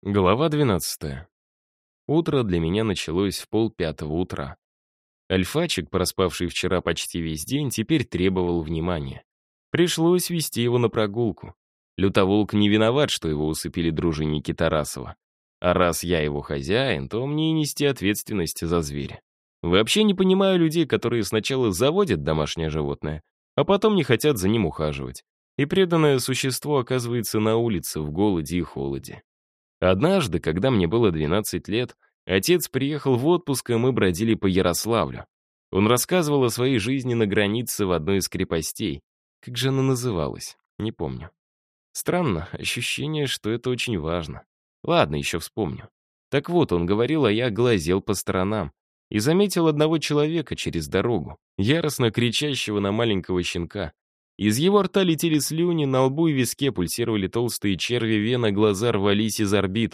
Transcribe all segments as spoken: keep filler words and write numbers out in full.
Глава двенадцатая. Утро для меня началось в полпятого утра. Альфачик, проспавший вчера почти весь день, теперь требовал внимания. Пришлось вести его на прогулку. Лютоволк не виноват, что его усыпили дружинники Тарасова. А раз я его хозяин, то мне и нести ответственность за зверя. Вообще не понимаю людей, которые сначала заводят домашнее животное, а потом не хотят за ним ухаживать. И преданное существо оказывается на улице в голоде и холоде. Однажды, когда мне было двенадцать лет, отец приехал в отпуск, и мы бродили по Ярославлю. Он рассказывал о своей жизни на границе в одной из крепостей. Как же она называлась? Не помню. Странно, ощущение, что это очень важно. Ладно, еще вспомню. Так вот, он говорил, а я глазел по сторонам и заметил одного человека через дорогу, яростно кричащего на маленького щенка. Из его рта летели слюни, на лбу и виске пульсировали толстые черви вен, а глаза рвались из орбит.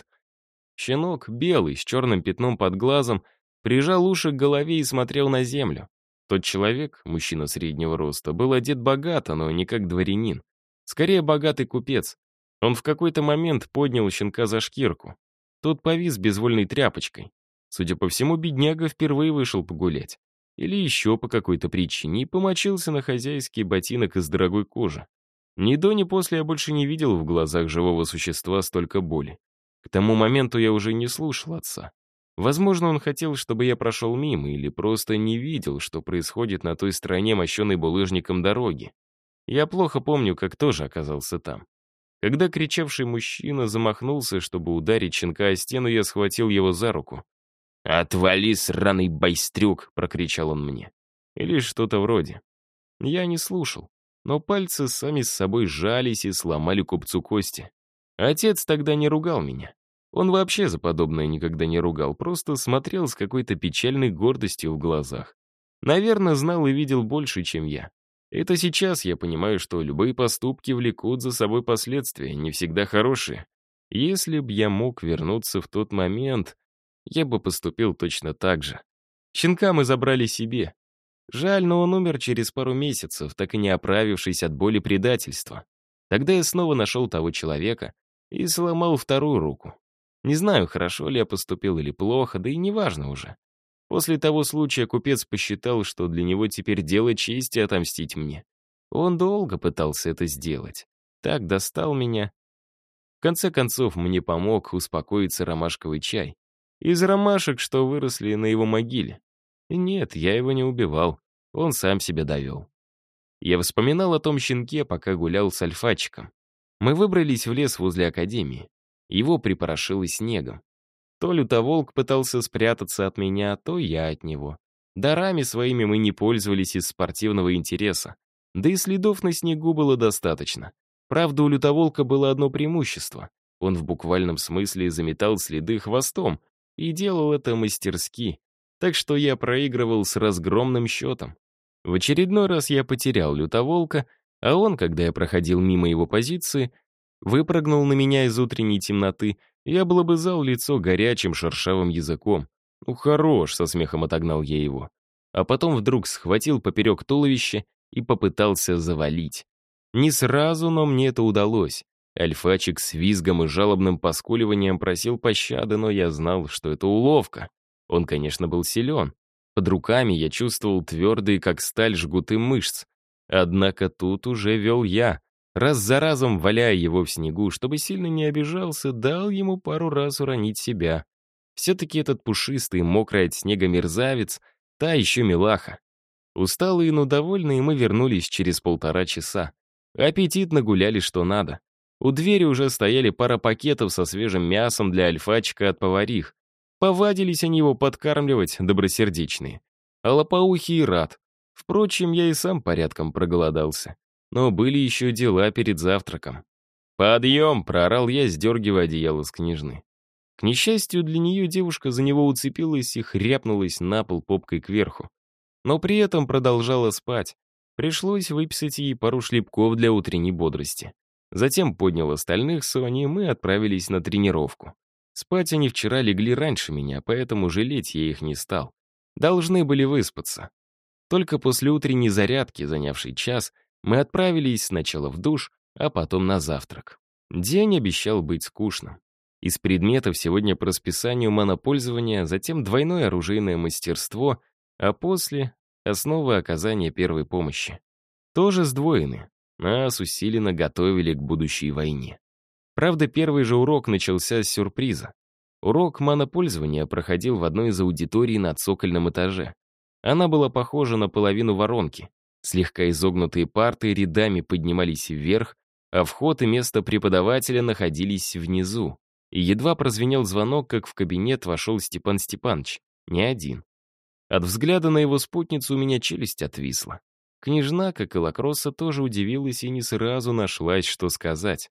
Щенок, белый, с черным пятном под глазом, прижал уши к голове и смотрел на землю. Тот человек, мужчина среднего роста, был одет богато, но не как дворянин. Скорее, богатый купец. Он в какой-то момент поднял щенка за шкирку. Тот повис безвольной тряпочкой. Судя по всему, бедняга впервые вышел погулять. Или еще по какой-то причине, и помочился на хозяйский ботинок из дорогой кожи. Ни до, ни после я больше не видел в глазах живого существа столько боли. К тому моменту я уже не слушал отца. Возможно, он хотел, чтобы я прошел мимо, или просто не видел, что происходит на той стороне мощенной булыжником дороги. Я плохо помню, как тоже оказался там. Когда кричавший мужчина замахнулся, чтобы ударить щенка о стену, я схватил его за руку. «Отвали, сраный байстрюк!» — прокричал он мне. Или что-то вроде. Я не слушал, но пальцы сами с собой сжались и сломали купцу кости. Отец тогда не ругал меня. Он вообще за подобное никогда не ругал, просто смотрел с какой-то печальной гордостью в глазах. Наверное, знал и видел больше, чем я. Это сейчас я понимаю, что любые поступки влекут за собой последствия, не всегда хорошие. Если б я мог вернуться в тот момент, я бы поступил точно так же. Щенка мы забрали себе. Жаль, но он умер через пару месяцев, так и не оправившись от боли предательства. Тогда я снова нашел того человека и сломал вторую руку. Не знаю, хорошо ли я поступил или плохо, да и неважно уже. После того случая купец посчитал, что для него теперь дело чести отомстить мне. Он долго пытался это сделать. Так достал меня. В конце концов, мне помог успокоиться ромашковый чай. Из ромашек, что выросли на его могиле. И нет, я его не убивал. Он сам себя довел. Я вспоминал о том щенке, пока гулял с альфачиком. Мы выбрались в лес возле академии. Его припорошило снегом. То лютоволк пытался спрятаться от меня, то я от него. Дарами своими мы не пользовались из спортивного интереса. Да и следов на снегу было достаточно. Правда, у лютоволка было одно преимущество. Он в буквальном смысле заметал следы хвостом и делал это мастерски. Так что я проигрывал с разгромным счетом. В очередной раз я потерял лютоволка, а он, когда я проходил мимо его позиции, выпрыгнул на меня из утренней темноты и облобызал лицо горячим шершавым языком. «Ну хорош», — со смехом отогнал я его. А потом вдруг схватил поперек туловища и попытался завалить. Не сразу, но мне это удалось. Альфачик с визгом и жалобным поскуливанием просил пощады, но я знал, что это уловка. Он, конечно, был силен. Под руками я чувствовал твердые, как сталь, жгуты мышц. Однако тут уже вел я. Раз за разом, валяя его в снегу, чтобы сильно не обижался, дал ему пару раз уронить себя. Все-таки этот пушистый, мокрый от снега мерзавец, та еще милаха. Усталые, но довольные, мы вернулись через полтора часа. Аппетитно гуляли что надо. У двери уже стояли пара пакетов со свежим мясом для альфачика от поварих. Повадились они его подкармливать, добросердечные. А лопоухий рад. Впрочем, я и сам порядком проголодался. Но были еще дела перед завтраком. «Подъем!» — проорал я, сдергивая одеяло с княжны. К несчастью для нее, девушка за него уцепилась и хряпнулась на пол попкой кверху. Но при этом продолжала спать. Пришлось выписать ей пару шлепков для утренней бодрости. Затем поднял остальных Сони, и мы отправились на тренировку. Спать они вчера легли раньше меня, поэтому жалеть я их не стал. Должны были выспаться. Только после утренней зарядки, занявшей час, мы отправились сначала в душ, а потом на завтрак. День обещал быть скучным. Из предметов сегодня по расписанию манопользования, затем двойное оружейное мастерство, а после — основы оказания первой помощи. Тоже сдвоены. Нас усиленно готовили к будущей войне. Правда, первый же урок начался с сюрприза. Урок манопользования проходил в одной из аудиторий на цокольном этаже. Она была похожа на половину воронки. Слегка изогнутые парты рядами поднимались вверх, а вход и место преподавателя находились внизу. И едва прозвенел звонок, как в кабинет вошел Степан Степанович. Не один. От взгляда на его спутницу у меня челюсть отвисла. Княжна, как и Лакросса, тоже удивилась и не сразу нашлась, что сказать.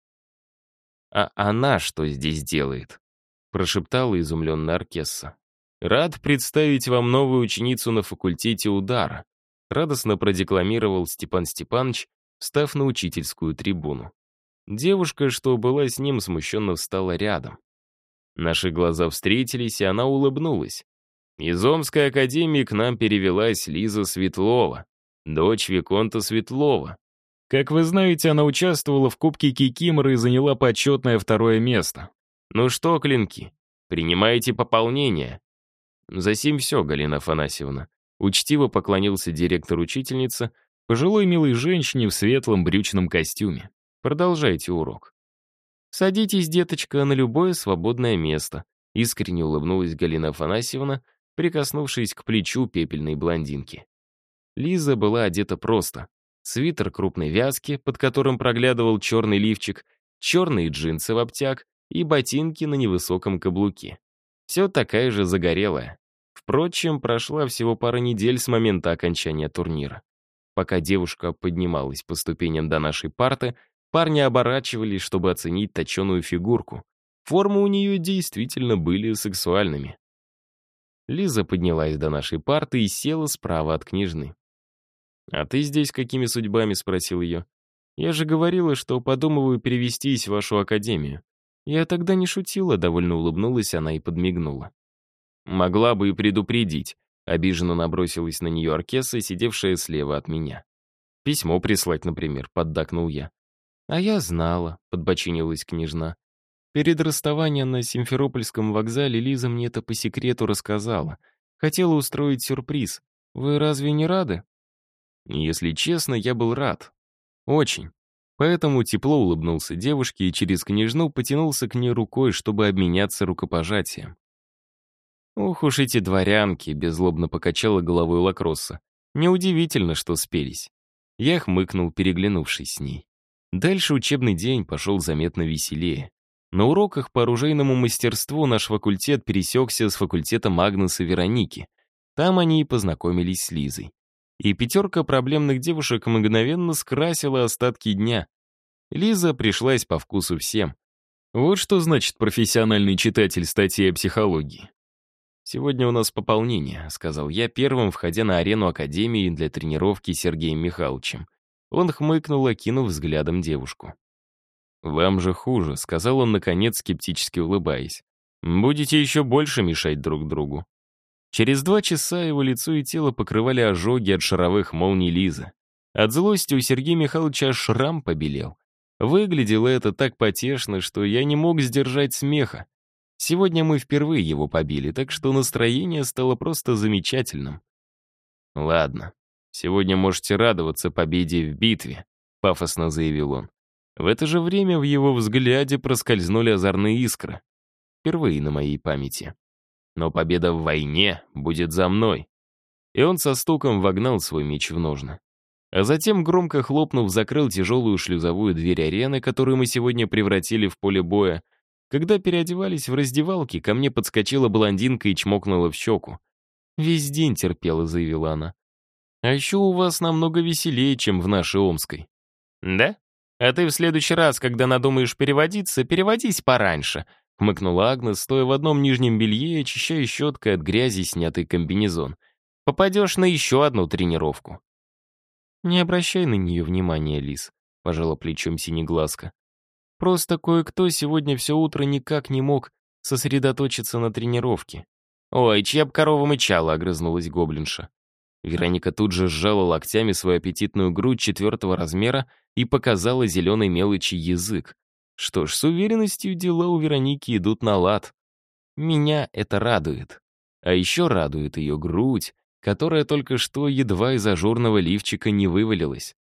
«А она что здесь делает?» — прошептала изумленно Аркесса. «Рад представить вам новую ученицу на факультете удара», — радостно продекламировал Степан Степанович, встав на учительскую трибуну. Девушка, что была с ним, смущенно встала рядом. Наши глаза встретились, и она улыбнулась. Из Омской академии к нам перевелась Лиза Светлова, дочь виконта Светлова. Как вы знаете, она участвовала в Кубке Кикиморы и заняла почетное второе место. Ну что, клинки, принимаете пополнение? Засим все, Галина Афанасьевна. Учтиво поклонился директор-учительница, пожилой милой женщине в светлом брючном костюме. Продолжайте урок. Садитесь, деточка, на любое свободное место. Искренне улыбнулась Галина Афанасьевна, прикоснувшись к плечу пепельной блондинки. Лиза была одета просто. Свитер крупной вязки, под которым проглядывал черный лифчик, черные джинсы в обтяг и ботинки на невысоком каблуке. Все такая же загорелая. Впрочем, прошла всего пара недель с момента окончания турнира. Пока девушка поднималась по ступеням до нашей парты, парни оборачивались, чтобы оценить точеную фигурку. Формы у нее действительно были сексуальными. Лиза поднялась до нашей парты и села справа от княжны. «А ты здесь какими судьбами?» — спросил ее. «Я же говорила, что подумываю перевестись в вашу академию». Я тогда не шутила, довольно улыбнулась она и подмигнула. «Могла бы и предупредить», — обиженно набросилась на нее Аркесса, сидевшая слева от меня. «Письмо прислать, например», — поддакнул я. «А я знала», — подбочинилась княжна. «Перед расставанием на Симферопольском вокзале Лиза мне это по секрету рассказала. Хотела устроить сюрприз. Вы разве не рады?» Если честно, я был рад. Очень. Поэтому тепло улыбнулся девушке и через княжну потянулся к ней рукой, чтобы обменяться рукопожатием. «Ух уж эти дворянки», — беззлобно покачала головой Лакросса. «Неудивительно, что спелись». Я хмыкнул, переглянувшись с ней. Дальше учебный день пошел заметно веселее. На уроках по оружейному мастерству наш факультет пересекся с факультетом Агнес и Вероники. Там они и познакомились с Лизой. И пятерка проблемных девушек мгновенно скрасила остатки дня. Лиза пришлась по вкусу всем. Вот что значит профессиональный читатель статей о психологии. «Сегодня у нас пополнение», — сказал я, первым входя на арену академии для тренировки с Сергеем Михайловичем. Он хмыкнул, окинув взглядом девушку. «Вам же хуже», — сказал он, наконец, скептически улыбаясь. «Будете еще больше мешать друг другу». Через два часа его лицо и тело покрывали ожоги от шаровых молний Лизы. От злости у Сергея Михайловича шрам побелел. Выглядело это так потешно, что я не мог сдержать смеха. Сегодня мы впервые его побили, так что настроение стало просто замечательным. «Ладно, сегодня можете радоваться победе в битве», — пафосно заявил он. В это же время в его взгляде проскользнули озорные искры. Впервые на моей памяти. «Но победа в войне будет за мной». И он со стуком вогнал свой меч в ножны. А затем, громко хлопнув, закрыл тяжелую шлюзовую дверь арены, которую мы сегодня превратили в поле боя. Когда переодевались в раздевалке, ко мне подскочила блондинка и чмокнула в щеку. «Весь день терпела», — заявила она. «А еще у вас намного веселее, чем в нашей Омской». «Да? А ты в следующий раз, когда надумаешь переводиться, переводись пораньше», — хмыкнула Агнес, стоя в одном нижнем белье и очищая щеткой от грязи снятый комбинезон. «Попадешь на еще одну тренировку». «Не обращай на нее внимания, Лиз», — пожала плечом синеглазка. «Просто кое-кто сегодня все утро никак не мог сосредоточиться на тренировке». «Ой, чья б корова мычала», — огрызнулась гоблинша. Вероника тут же сжала локтями свою аппетитную грудь четвертого размера и показала зеленой мелочи язык. Что ж, с уверенностью дела у Вероники идут на лад. Меня это радует. А еще радует ее грудь, которая только что едва из ажурного лифчика не вывалилась.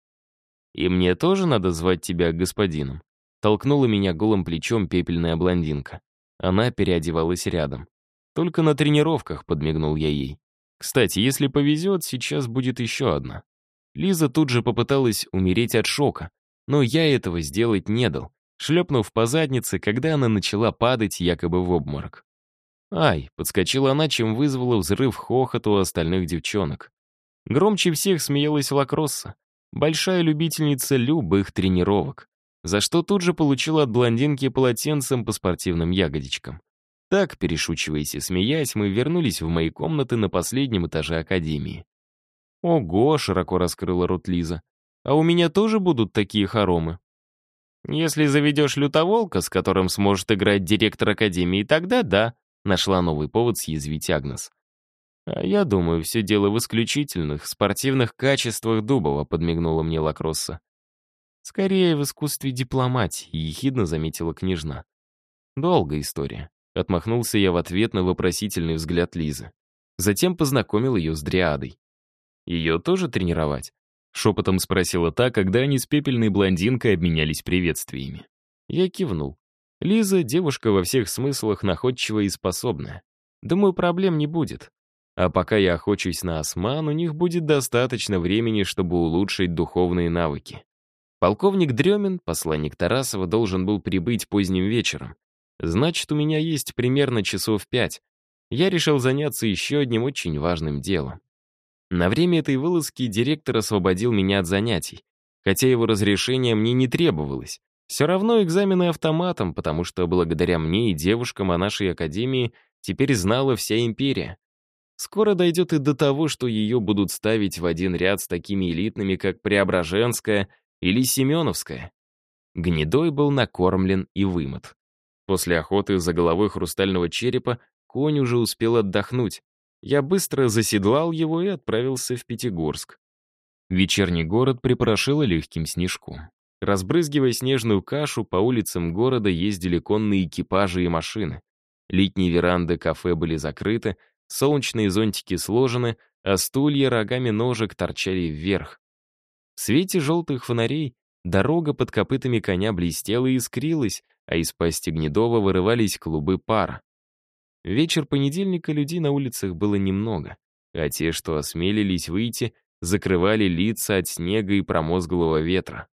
«И мне тоже надо звать тебя господином?» Толкнула меня голым плечом пепельная блондинка. Она переодевалась рядом. «Только на тренировках», — подмигнул я ей. «Кстати, если повезет, сейчас будет еще одна». Лиза тут же попыталась умереть от шока, но я этого сделать не дал, шлепнув по заднице, когда она начала падать якобы в обморок. «Ай!» — подскочила она, чем вызвала взрыв хохота у остальных девчонок. Громче всех смеялась Лакросса, большая любительница любых тренировок, за что тут же получила от блондинки полотенцем по спортивным ягодичкам. Так, перешучиваясь и смеясь, мы вернулись в мои комнаты на последнем этаже академии. «Ого!» — широко раскрыла рот Лиза. «А у меня тоже будут такие хоромы?» «Если заведешь лютоволка, с которым сможет играть директор академии, тогда да», — нашла новый повод съязвить Агнес. «А я думаю, все дело в исключительных спортивных качествах Дубова», — подмигнула мне Лакросса. «Скорее в искусстве дипломатии», — ехидно заметила княжна. «Долгая история», — отмахнулся я в ответ на вопросительный взгляд Лизы. Затем познакомил ее с Дриадой. «Ее тоже тренировать?» — шепотом спросила та, когда они с пепельной блондинкой обменялись приветствиями. Я кивнул. Лиза — девушка во всех смыслах находчивая и способная. Думаю, проблем не будет. А пока я охочусь на осман, у них будет достаточно времени, чтобы улучшить духовные навыки. Полковник Дремин, посланник Тарасова, должен был прибыть поздним вечером. Значит, у меня есть примерно часов пять. Я решил заняться еще одним очень важным делом. На время этой вылазки директор освободил меня от занятий, хотя его разрешение мне не требовалось. Все равно экзамены автоматом, потому что благодаря мне и девушкам о нашей академии теперь знала вся империя. Скоро дойдет и до того, что ее будут ставить в один ряд с такими элитными, как Преображенская или Семеновская. Гнедой был накормлен и вымыт. После охоты за головой хрустального черепа конь уже успел отдохнуть. Я быстро заседлал его и отправился в Пятигорск. Вечерний город припорошило легким снежком. Разбрызгивая снежную кашу, по улицам города ездили конные экипажи и машины. Летние веранды кафе были закрыты, солнечные зонтики сложены, а стулья рогами ножек торчали вверх. В свете желтых фонарей дорога под копытами коня блестела и искрилась, а из пасти Гнедова вырывались клубы пара. Вечер понедельника людей на улицах было немного, а те, что осмелились выйти, закрывали лица от снега и промозглого ветра.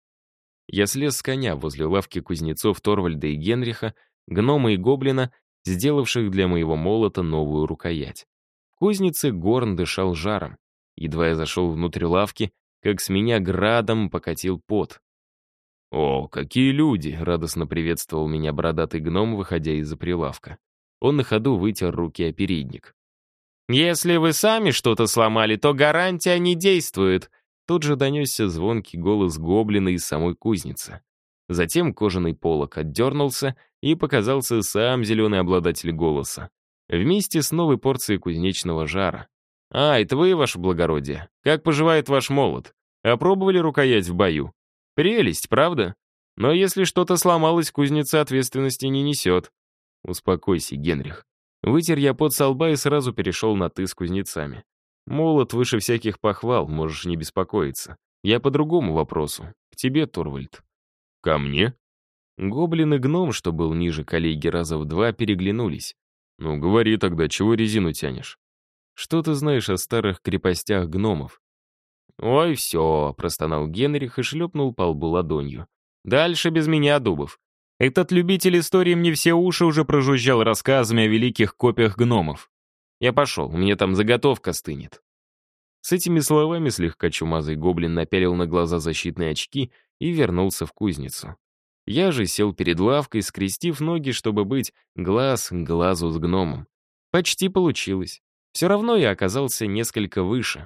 Я слез с коня возле лавки кузнецов Торвальда и Генриха, гнома и гоблина, сделавших для моего молота новую рукоять. В кузнице горн дышал жаром. Едва я зашел внутрь лавки, как с меня градом покатил пот. «О, какие люди!» — радостно приветствовал меня бородатый гном, выходя из-за прилавка. Он на ходу вытер руки о передник. «Если вы сами что-то сломали, то гарантия не действует!» Тут же донесся звонкий голос гоблина из самой кузницы. Затем кожаный полог отдернулся, и показался сам зеленый обладатель голоса. Вместе с новой порцией кузнечного жара. «А, это вы, ваше благородие? Как поживает ваш молот? Опробовали рукоять в бою? Прелесть, правда? Но если что-то сломалось, кузница ответственности не несет». «Успокойся, Генрих». Вытер я пот со лба и сразу перешел на «ты» с кузнецами. «Молот выше всяких похвал, можешь не беспокоиться. Я по другому вопросу. К тебе, Торвальд». «Ко мне?» Гоблин и гном, что был ниже коллеги раза в два, переглянулись. «Ну, говори тогда, чего резину тянешь?» «Что ты знаешь о старых крепостях гномов?» «Ой, все», — простонал Генрих и шлепнул по лбу ладонью. «Дальше без меня, Дубов. Этот любитель истории мне все уши уже прожужжал рассказами о великих копиях гномов. Я пошел, у меня там заготовка стынет». С этими словами слегка чумазый гоблин напялил на глаза защитные очки и вернулся в кузницу. Я же сел перед лавкой, скрестив ноги, чтобы быть глаз к глазу с гномом. Почти получилось. Все равно я оказался несколько выше.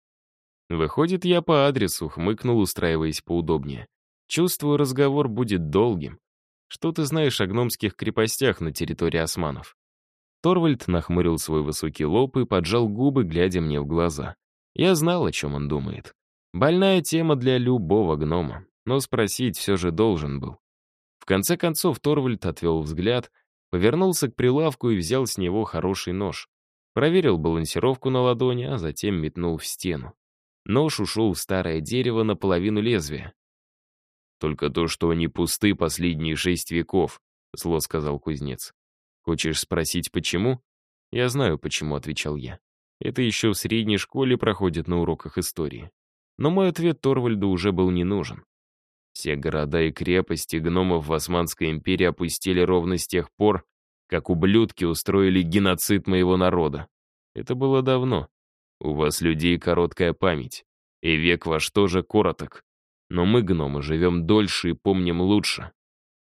Выходит, я по адресу, хмыкнул, устраиваясь поудобнее. Чувствую, разговор будет долгим. Что ты знаешь о гномских крепостях на территории османов? Торвальд нахмурил свой высокий лоб и поджал губы, глядя мне в глаза. Я знал, о чем он думает. Больная тема для любого гнома, но спросить все же должен был. В конце концов Торвальд отвел взгляд, повернулся к прилавку и взял с него хороший нож. Проверил балансировку на ладони, а затем метнул в стену. Нож ушел в старое дерево наполовину лезвия. «Только то, что они пусты последние шесть веков», — зло сказал кузнец. «Хочешь спросить, почему?» «Я знаю, почему», — отвечал я. «Это еще в средней школе проходит на уроках истории». Но мой ответ Торвальду уже был не нужен. Все города и крепости гномов в Османской империи опустили ровно с тех пор, как ублюдки устроили геноцид моего народа. Это было давно. У вас, людей, короткая память, и век ваш тоже короток. Но мы, гномы, живем дольше и помним лучше.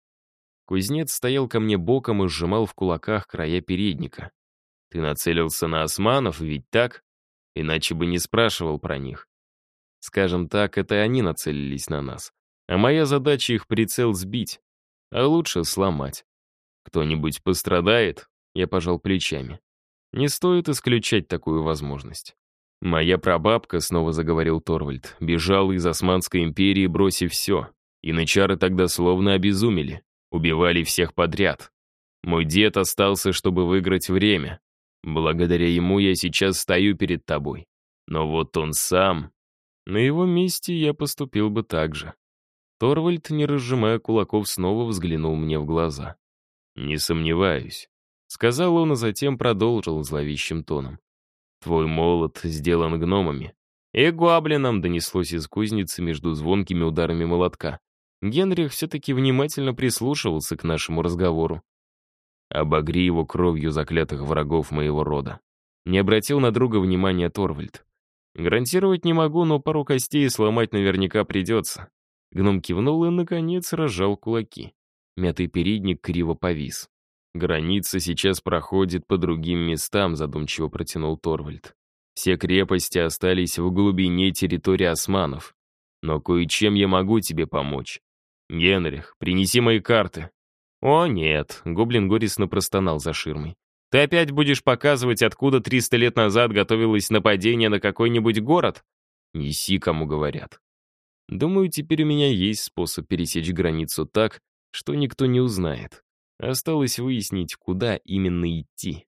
Кузнец стоял ко мне боком и сжимал в кулаках края передника. Ты нацелился на османов, ведь так? Иначе бы не спрашивал про них. Скажем так, это они нацелились на нас. А моя задача их прицел сбить, а лучше сломать. Кто-нибудь пострадает? Я пожал плечами. Не стоит исключать такую возможность. Моя прабабка, снова заговорил Торвальд, бежала из Османской империи, бросив все. Янычары тогда словно обезумели, убивали всех подряд. Мой дед остался, чтобы выиграть время. Благодаря ему я сейчас стою перед тобой. Но вот он сам... На его месте я поступил бы так же. Торвальд, не разжимая кулаков, снова взглянул мне в глаза. «Не сомневаюсь», — сказал он, а затем продолжил зловещим тоном. «Твой молот сделан гномами». «И гоблином», — донеслось из кузницы между звонкими ударами молотка. Генрих все-таки внимательно прислушивался к нашему разговору. «Обогри его кровью заклятых врагов моего рода». Не обратил на друга внимания Торвальд. «Гарантировать не могу, но пару костей сломать наверняка придется». Гном кивнул и, наконец, разжал кулаки. Мятый передник криво повис. «Граница сейчас проходит по другим местам», — задумчиво протянул Торвальд. «Все крепости остались в глубине территории османов. Но кое-чем я могу тебе помочь. Генрих, принеси мои карты». «О, нет», — гоблин горестно простонал за ширмой. «Ты опять будешь показывать, откуда триста лет назад готовилось нападение на какой-нибудь город?» «Неси, кому говорят». Думаю, теперь у меня есть способ пересечь границу так, что никто не узнает. Осталось выяснить, куда именно идти.